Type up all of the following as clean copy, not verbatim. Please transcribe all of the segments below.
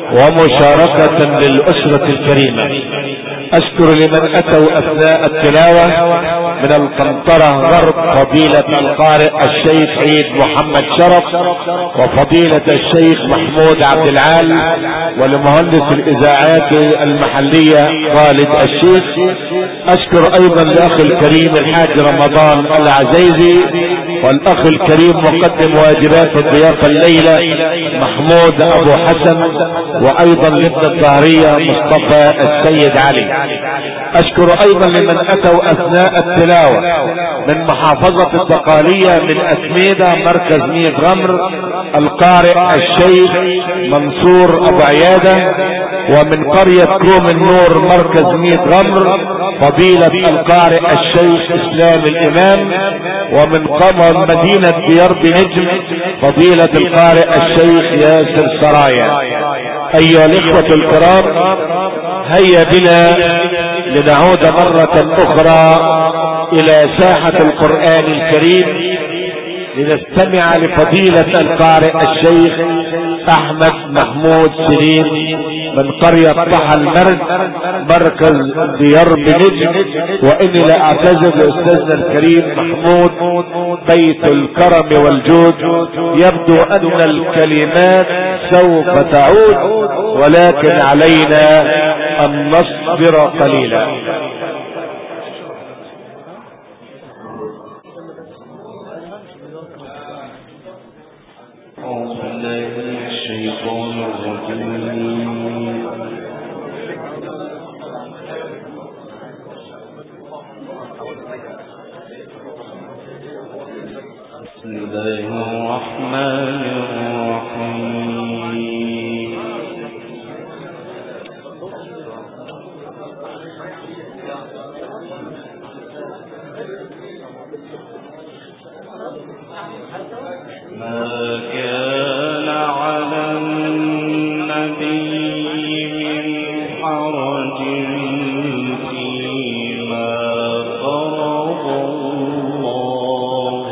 ومشاركة للأسرة الكريمة. أشكر لمن أتوا أثناء التلاوة من القنطرة غرب فضيلة القارئ الشيخ عيد محمد شرف وفضيلة الشيخ محمود عبد العال ولمهندس الإذاعات المحلية خالد الشيخ. أشكر أيضا لأخ الكريم الحاج رمضان العزيزي والأخ الكريم مقدم واجبات الضيافة الليلة محمود أبو حسن وأيضا لابن الظهرية مصطفى السيد علي. أشكر أيضا لمن أتوا أثناء التلاوة من محافظة الدقالية من أسميدة مركز ميت غمر القارئ الشيخ منصور أبو عيادة، ومن قرية كوم النور مركز ميت غمر فضيلة القارئ الشيخ إسلام الإمام، ومن مدينة ديار بنجم فضيلة القارئ الشيخ ياسر سرايا. أيها الإخوة الكرام، هيا بنا لنعود مرة أخرى إلى ساحة القرآن الكريم لنستمع لفضيلة القارئ الشيخ أحمد محمود سليم من قرية طحا المرد مركز ديار بنجم. وإني لا أعتذر لأستاذنا الكريم محمود بيت الكرم والجود. يبدو أن الكلمات سوف تعود ولكن علينا أن نصبر قليلا. بسم الله الرحمن الرحيم. ما كان على النبي من حرج فيما فرض الله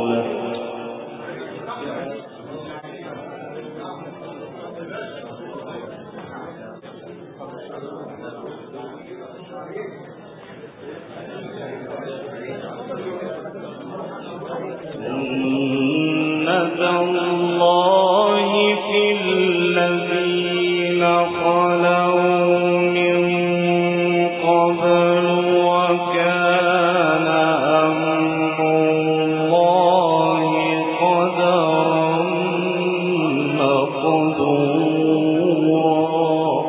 سنة الله في الذين خلوا من قبل وكان أمر الله قدرا مقدورا.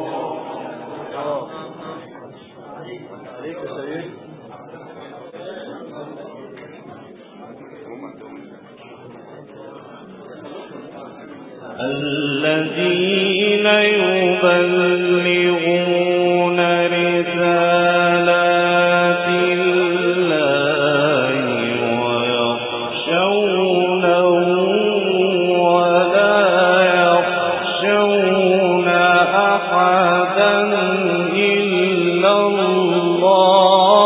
الذين يبلغون رسالات الله ويخشونه ولا يخشون أحدا إلا الله.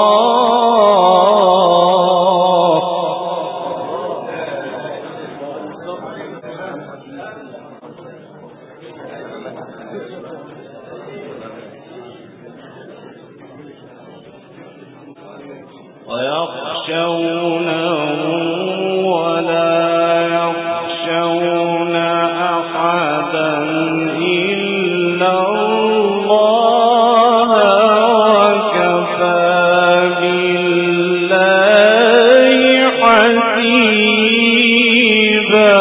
ويخشونه ولا يخشون أحدا إلا الله وكفى بالله حسيبا.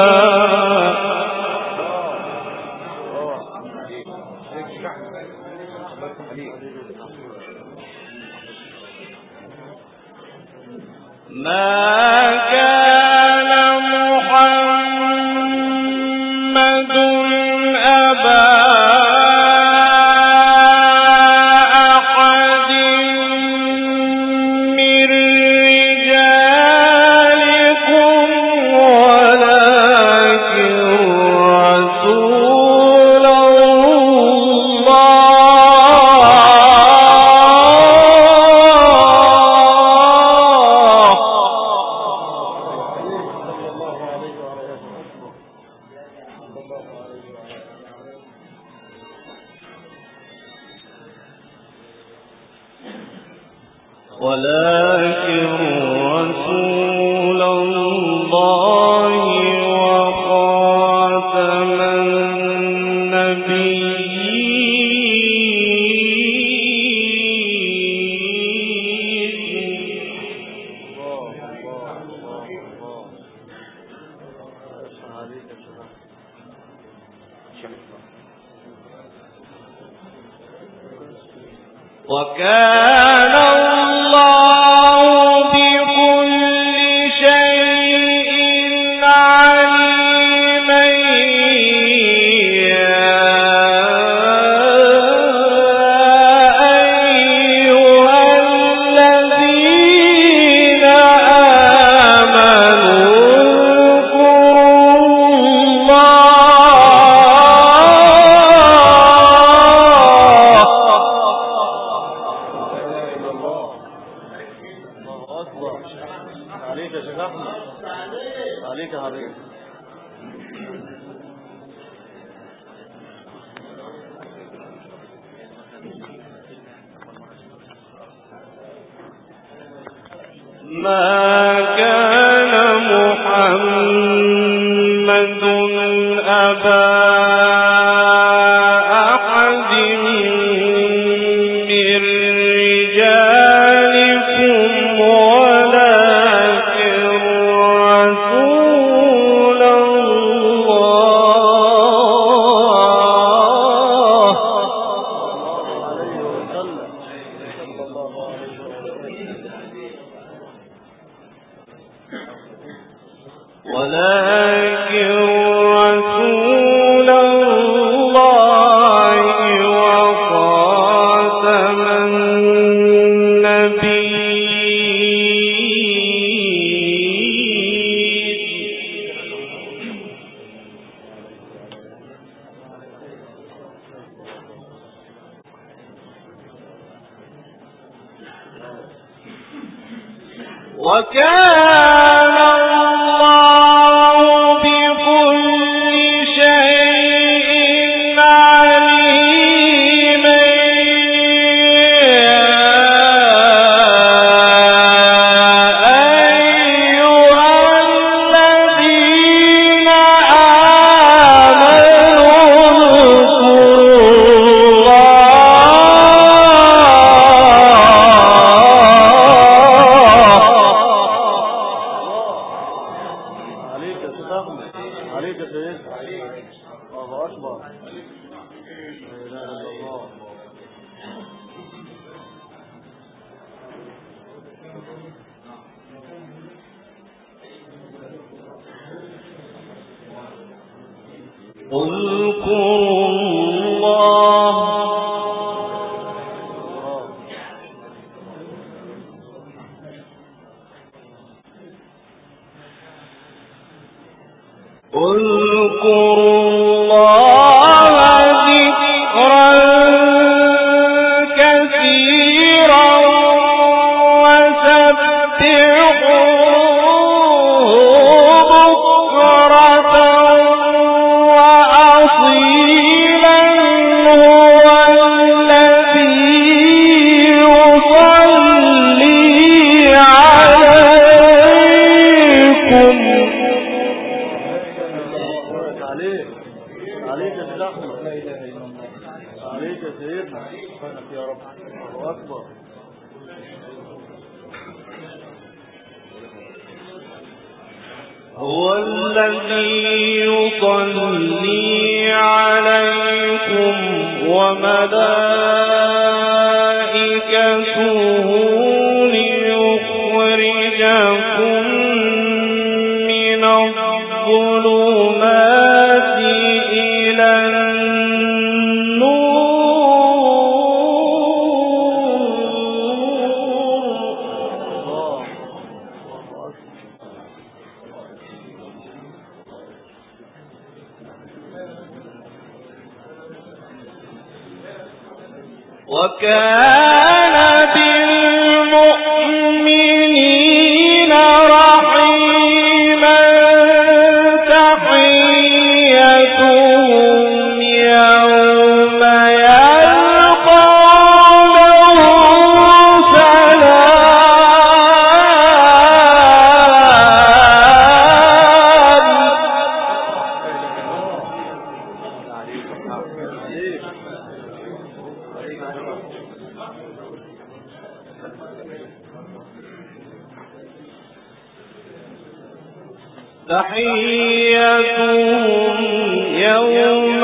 ما كان محمد أبا أحد من رجالكم ولكن رسول الله ولكن رسول الله وخاتم النبيين. وكان الله بكل شيء عليما يا أيها الذين آمنوا عليك يا حبيبي. ما كان محمد أبا أحد من رجالكم ولكن رسول الله ولكن رسول الله وخاتم النبيين. وكان الله بكل شيء عليما يا أيها الذين عليك يا سيدنا. الله أكبر. لا إله إلا الله. اذكروا الله ذكرا كثيرا وسبحوه بكرة وأصيلا هو الذي يصلي عليكم. عليك يا سيدنا. لا إله إلا الله. عليك يا سيدنا. يا رب. الله أكبر. هو الذي يصلي عليكم وملائكته ليخرجكم من الظلمات إلى النور. وكان بالمؤمنين رحيما تحيتهم يوم يلقونه سلام. تحيتهم يوم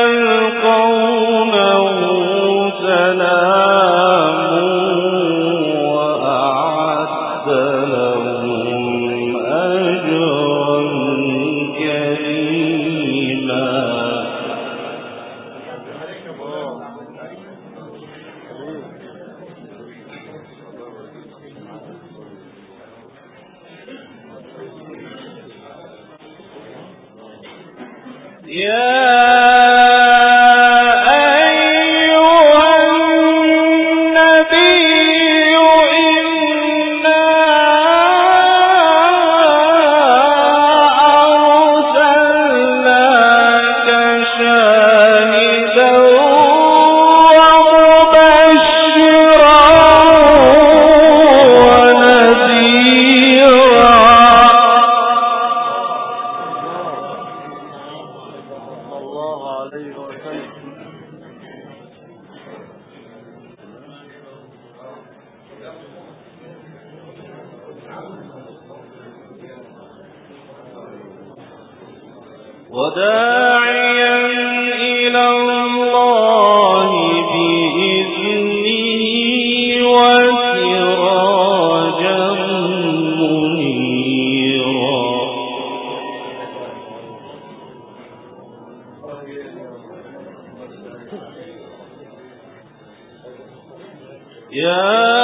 يلقونه سلام وأعد لهم أجرا كريما. وداعيا إلى الله بإذنه وسراجا منيرا. يا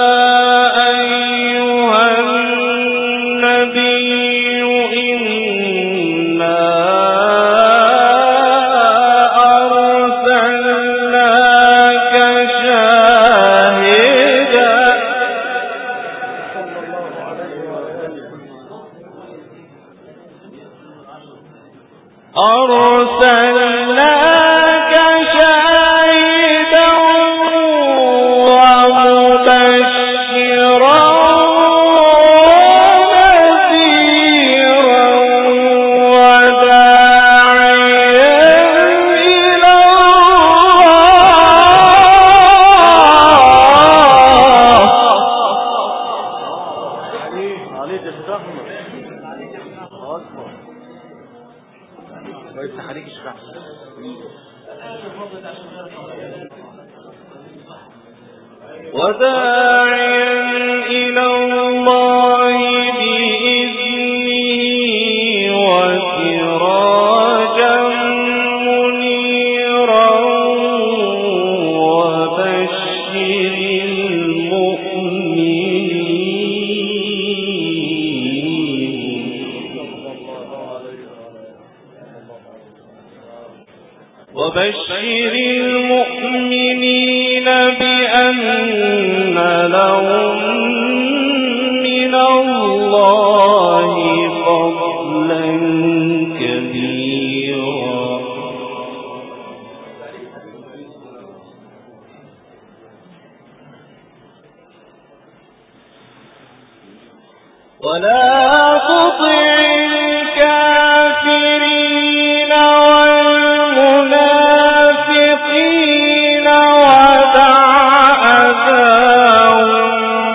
أرسلناك شاهدا ومبشرا ونذيرا وداعيا إلى الله. عليك يا شيخ أحمد. كويس عليك يا شيخ أحمد. وداعيا إلى الله بإذنه وسراجا منيرا وبشر المؤمنين بأن لهم من الله فضلا كبيرا. ولا تطع الكافرين والمنافقين ودع أذاهم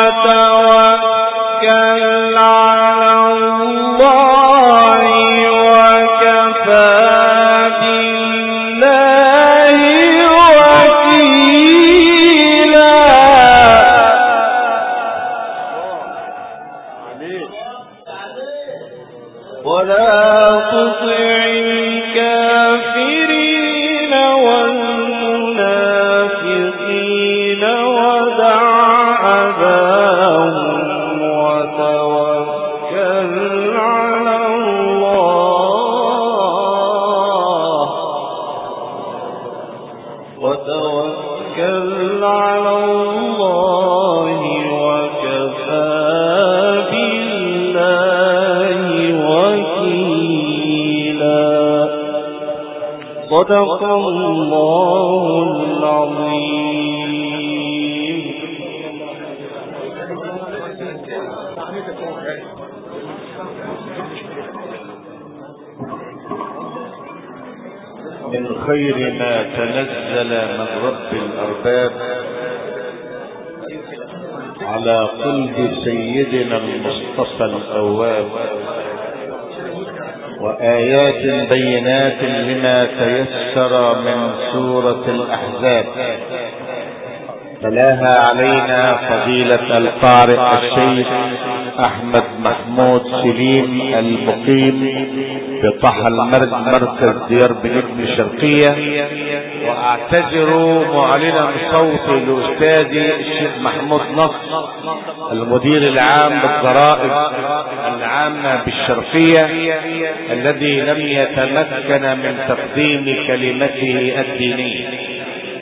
وتوكل على الله وكفى بالله وكيلا. ولا تطع الكافرين والمنافقين ودع أذاهم وتوكل على الله وكفى بالله وكيلا. صدق الله العظيم. من خير ما تنزل من رب الأرباب على قلب سيدنا المصطفى الأواب، وآيات بينات لما تيسر من سورة الأحزاب تلاها علينا فضيلة القارئ الشيخ أحمد محمود سليم المقيم بطحا المرج مركز ديار بنجم الشرقية. واعتذر معلنا صوت الأستاذ الشيخ محمود نصر المدير العام بالضرائب العامة بالشرقية الذي لم يتمكن من تقديم كلمته الدينية.